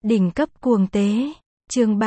Đỉnh cấp cuồng tế. Chương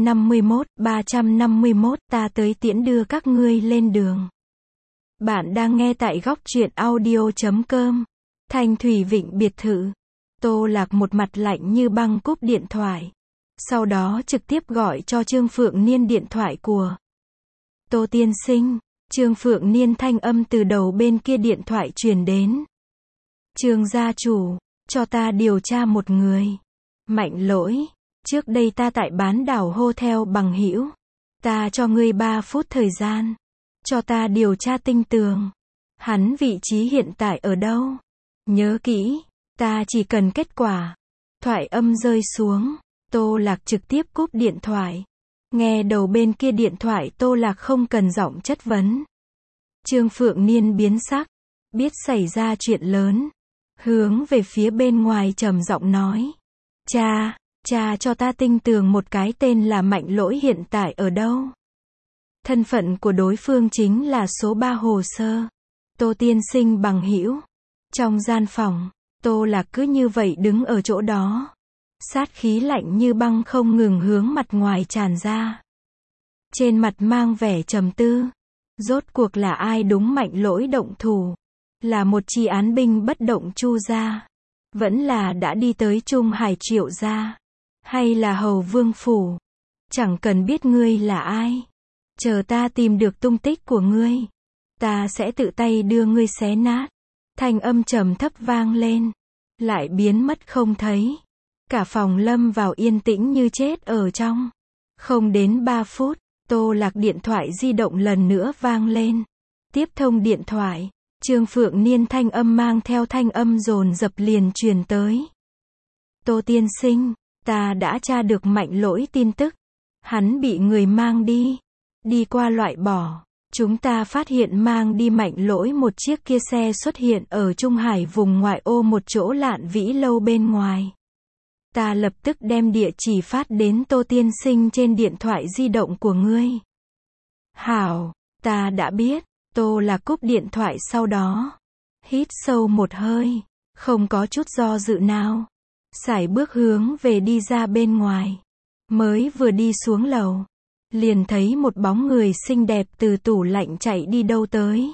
351, ta tới tiễn đưa các ngươi lên đường. Bạn đang nghe tại góc truyện audio.com. Thanh Thủy Vịnh biệt thự. Tô Lạc một mặt lạnh như băng cúp điện thoại. Sau đó trực tiếp gọi cho Trương Phượng Niên điện thoại của Tô tiên sinh. Trương Phượng Niên thanh âm từ đầu bên kia điện thoại truyền đến. Trương gia chủ, cho ta điều tra một người. Mạnh Lỗi, trước đây ta tại bán đảo hotel bằng hữu. Ta cho ngươi 3 phút thời gian. Cho ta điều tra tinh tường. Hắn vị trí hiện tại ở đâu? Nhớ kỹ, ta chỉ cần kết quả. Thoại âm rơi xuống, Tô Lạc trực tiếp cúp điện thoại. Nghe đầu bên kia điện thoại Tô Lạc không cần giọng chất vấn. Trương Phượng Niên biến sắc, biết xảy ra chuyện lớn. Hướng về phía bên ngoài trầm giọng nói. Cha cho ta tinh tường một cái tên là Mạnh Lỗi hiện tại ở đâu. Thân phận của đối phương chính là số 3 hồ sơ. Tô tiên sinh bằng hữu. Trong gian phòng, Tô Lạc cứ như vậy đứng ở chỗ đó. Sát khí lạnh như băng không ngừng hướng mặt ngoài tràn ra. Trên mặt mang vẻ trầm tư. Rốt cuộc là ai đúng Mạnh Lỗi động thủ? Là một chi án binh bất động Chu gia? Vẫn là đã đi tới Trung Hải Triệu gia? Hay là Hầu Vương phủ? Chẳng cần biết ngươi là ai. Chờ ta tìm được tung tích của ngươi, ta sẽ tự tay đưa ngươi xé nát. Thanh âm trầm thấp vang lên, lại biến mất không thấy. Cả phòng lâm vào yên tĩnh như chết ở trong. Không đến 3 phút, Tô Lạc điện thoại di động lần nữa vang lên. Tiếp thông điện thoại, Trương Phượng Niên thanh âm mang theo thanh âm dồn dập liền truyền tới. Tô tiên sinh, ta đã tra được Mạnh Lỗi tin tức. Hắn bị người mang đi qua loại bỏ. Chúng ta phát hiện mang đi Mạnh Lỗi một chiếc kia xe xuất hiện ở Trung Hải vùng ngoại ô một chỗ Lạn Vĩ lâu bên ngoài. Ta lập tức đem địa chỉ phát đến Tô tiên sinh trên điện thoại di động của ngươi. Hảo, ta đã biết. Tô Lạc cúp điện thoại sau đó. Hít sâu một hơi, không có chút do dự nào. Sải bước hướng về đi ra bên ngoài. Mới vừa đi xuống lầu, liền thấy một bóng người xinh đẹp từ tủ lạnh chạy đi đâu tới.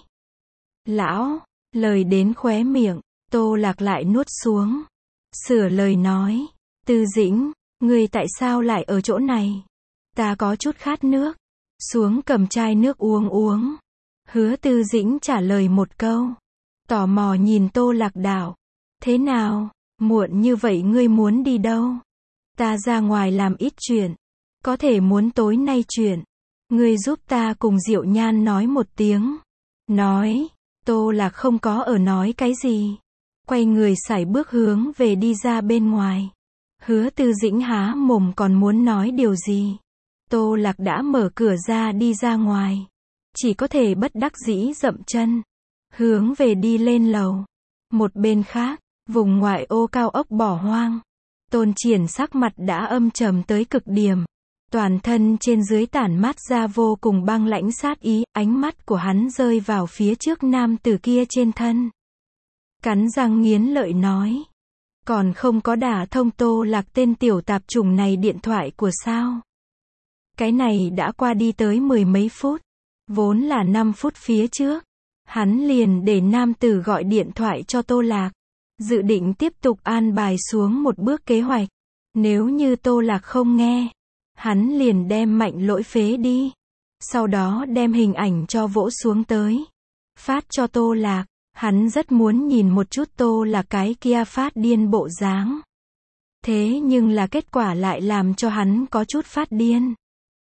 Lão, lời đến khóe miệng, Tô Lạc lại nuốt xuống. Sửa lời nói. Tư Dĩnh, ngươi tại sao lại ở chỗ này? Ta có chút khát nước. Xuống cầm chai nước uống. Hứa Tư Dĩnh trả lời một câu. Tò mò nhìn Tô Lạc đạo. Thế nào, muộn như vậy ngươi muốn đi đâu? Ta ra ngoài làm ít chuyện. Có thể muốn tối nay chuyện. Ngươi giúp ta cùng Diệu Nhan nói một tiếng. Nói. Tô Lạc không có ở nói cái gì. Quay người sải bước hướng về đi ra bên ngoài. Hứa Tư Dĩnh há mồm còn muốn nói điều gì. Tô Lạc đã mở cửa ra đi ra ngoài. Chỉ có thể bất đắc dĩ dậm chân. Hướng về đi lên lầu. Một bên khác, vùng ngoại ô cao ốc bỏ hoang. Tôn Triển sắc mặt đã âm trầm tới cực điểm. Toàn thân trên dưới tản mát ra vô cùng băng lãnh sát ý. Ánh mắt của hắn rơi vào phía trước nam tử kia trên thân. Cắn răng nghiến lợi nói. Còn không có đả thông Tô Lạc tên tiểu tạp chủng này điện thoại của sao? Cái này đã qua đi tới 10 mấy phút. Vốn là 5 phút phía trước. Hắn liền để nam tử gọi điện thoại cho Tô Lạc. Dự định tiếp tục an bài xuống một bước kế hoạch. Nếu như Tô Lạc không nghe, hắn liền đem Mạnh Lỗi phế đi. Sau đó đem hình ảnh cho vỗ xuống tới. Phát cho Tô Lạc. Hắn rất muốn nhìn một chút Tô Lạc cái kia phát điên bộ dáng. Thế nhưng là kết quả lại làm cho hắn có chút phát điên.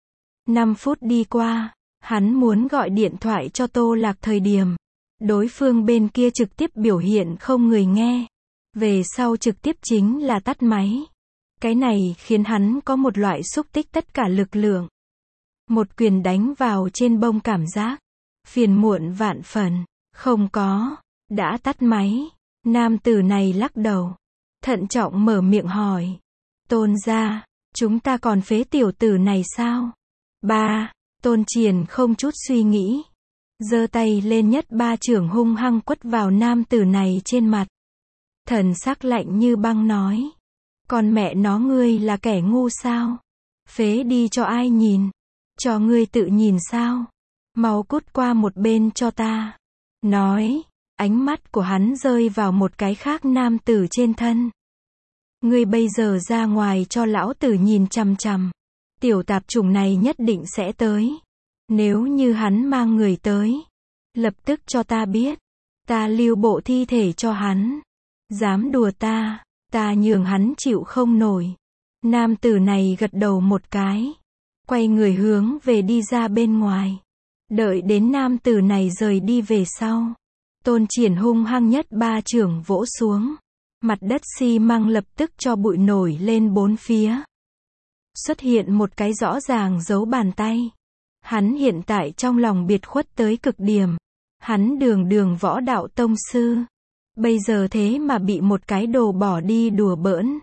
5 phút đi qua, hắn muốn gọi điện thoại cho Tô Lạc thời điểm. Đối phương bên kia trực tiếp biểu hiện không người nghe. Về sau trực tiếp chính là tắt máy. Cái này khiến hắn có một loại xúc tích tất cả lực lượng. Một quyền đánh vào trên bông cảm giác. Phiền muộn vạn phần. Không có. Đã tắt máy. Nam tử này lắc đầu. Thận trọng mở miệng hỏi. Tôn gia, chúng ta còn phế tiểu tử này sao? Ba. Tôn Triển không chút suy nghĩ. Giơ tay lên nhất ba chưởng hung hăng quất vào nam tử này trên mặt. Thần sắc lạnh như băng nói. Con mẹ nó ngươi là kẻ ngu sao? Phế đi cho ai nhìn? Cho ngươi tự nhìn sao? Mau cút qua một bên cho ta. Nói, ánh mắt của hắn rơi vào một cái khác nam tử trên thân. Ngươi bây giờ ra ngoài cho lão tử nhìn chằm chằm. Tiểu tạp chủng này nhất định sẽ tới. Nếu như hắn mang người tới, lập tức cho ta biết. Ta lưu bộ thi thể cho hắn. Dám đùa ta nhường hắn chịu không nổi. Nam tử này gật đầu một cái. Quay người hướng về đi ra bên ngoài. Đợi đến nam tử này rời đi về sau. Tôn Triển hung hăng nhất ba chưởng vỗ xuống. Mặt đất xi măng lập tức cho bụi nổi lên bốn phía. Xuất hiện một cái rõ ràng dấu bàn tay. Hắn hiện tại trong lòng biệt khuất tới cực điểm. Hắn đường võ đạo tông sư. Bây giờ thế mà bị một cái đồ bỏ đi đùa bỡn.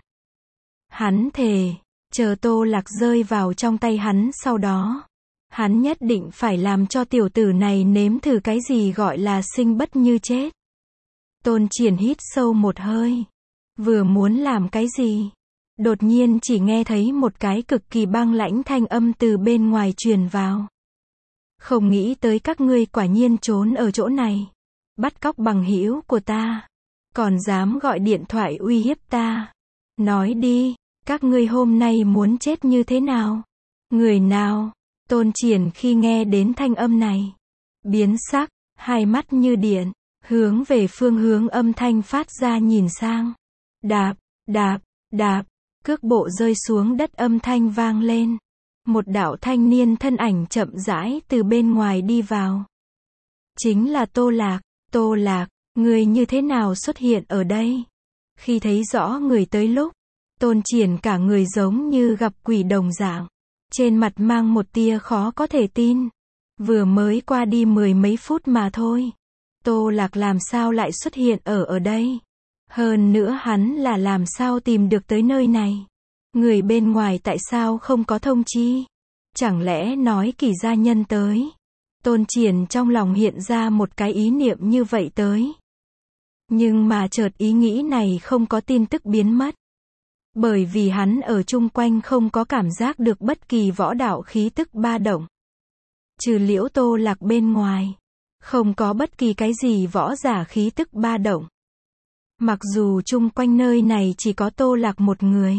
Hắn thề, chờ Tô Lạc rơi vào trong tay hắn sau đó. Hắn nhất định phải làm cho tiểu tử này nếm thử cái gì gọi là sinh bất như chết. Tôn Triển hít sâu một hơi. Vừa muốn làm cái gì? Đột nhiên chỉ nghe thấy một cái cực kỳ băng lãnh thanh âm từ bên ngoài truyền vào. Không nghĩ tới các ngươi quả nhiên trốn ở chỗ này. Bắt cóc bằng hữu của ta. Còn dám gọi điện thoại uy hiếp ta. Nói đi, các ngươi hôm nay muốn chết như thế nào? Người nào? Tôn Triển khi nghe đến thanh âm này. Biến sắc, hai mắt như điện, hướng về phương hướng âm thanh phát ra nhìn sang. Đạp, đạp, đạp, cước bộ rơi xuống đất âm thanh vang lên. Một đạo thanh niên thân ảnh chậm rãi từ bên ngoài đi vào. Chính là Tô Lạc. Tô Lạc, người như thế nào xuất hiện ở đây? Khi thấy rõ người tới lúc, Tôn Triển cả người giống như gặp quỷ đồng dạng. Trên mặt mang một tia khó có thể tin. Vừa mới qua đi mười mấy phút mà thôi. Tô Lạc làm sao lại xuất hiện ở đây? Hơn nữa hắn là làm sao tìm được tới nơi này? Người bên ngoài tại sao không có thông chi? Chẳng lẽ nói Kỷ gia nhân tới? Tôn Triển trong lòng hiện ra một cái ý niệm như vậy tới. Nhưng mà chợt ý nghĩ này không có tin tức biến mất. Bởi vì hắn ở chung quanh không có cảm giác được bất kỳ võ đạo khí tức ba động. Trừ Liễu Tô Lạc bên ngoài, không có bất kỳ cái gì võ giả khí tức ba động. Mặc dù chung quanh nơi này chỉ có Tô Lạc một người.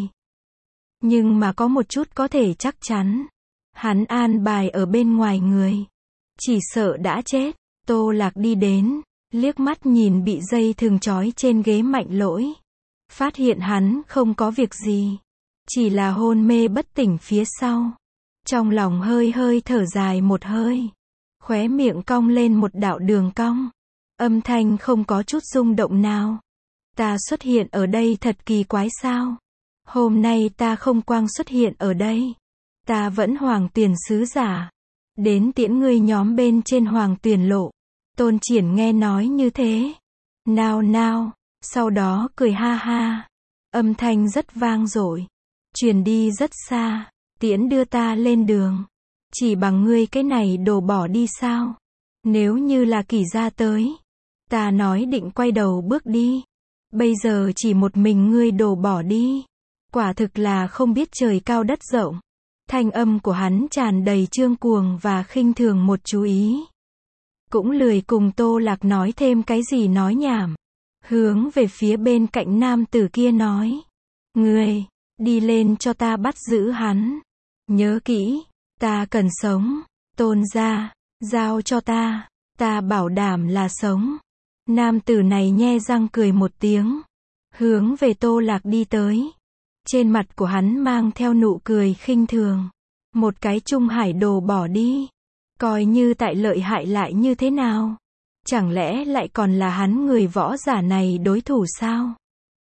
Nhưng mà có một chút có thể chắc chắn. Hắn an bài ở bên ngoài người. Chỉ sợ đã chết. Tô Lạc đi đến, liếc mắt nhìn bị dây thừng trói trên ghế Mạnh Lỗi. Phát hiện hắn không có việc gì. Chỉ là hôn mê bất tỉnh phía sau. Trong lòng hơi thở dài một hơi. Khóe miệng cong lên một đạo đường cong. Âm thanh không có chút rung động nào. Ta xuất hiện ở đây thật kỳ quái sao? Hôm nay ta không quang xuất hiện ở đây. Ta vẫn Hoàng Tuyền sứ giả. Đến tiễn ngươi nhóm bên trên Hoàng Tuyền lộ. Tôn Triển nghe nói như thế. Nào, sau đó cười ha ha. Âm thanh rất vang dội. Truyền đi rất xa. Tiễn đưa ta lên đường. Chỉ bằng ngươi cái này đồ bỏ đi sao? Nếu như là Kỷ gia tới. Ta nói định quay đầu bước đi. Bây giờ chỉ một mình ngươi đồ bỏ đi. Quả thực là không biết trời cao đất rộng. Thanh âm của hắn tràn đầy trương cuồng và khinh thường một chú ý. Cũng lười cùng Tô Lạc nói thêm cái gì nói nhảm. Hướng về phía bên cạnh nam tử kia nói. Ngươi, đi lên cho ta bắt giữ hắn. Nhớ kỹ, ta cần sống. Tôn gia, giao cho ta bảo đảm là sống. Nam tử này nhe răng cười một tiếng. Hướng về Tô Lạc đi tới. Trên mặt của hắn mang theo nụ cười khinh thường. Một cái Trung Hải đồ bỏ đi. Coi như tại lợi hại lại như thế nào? Chẳng lẽ lại còn là hắn người võ giả này đối thủ sao?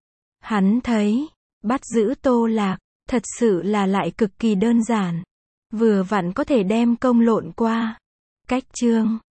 Hắn thấy, bắt giữ Tô Lạc, thật sự là lại cực kỳ đơn giản. Vừa vặn có thể đem công lộn qua. Cách chương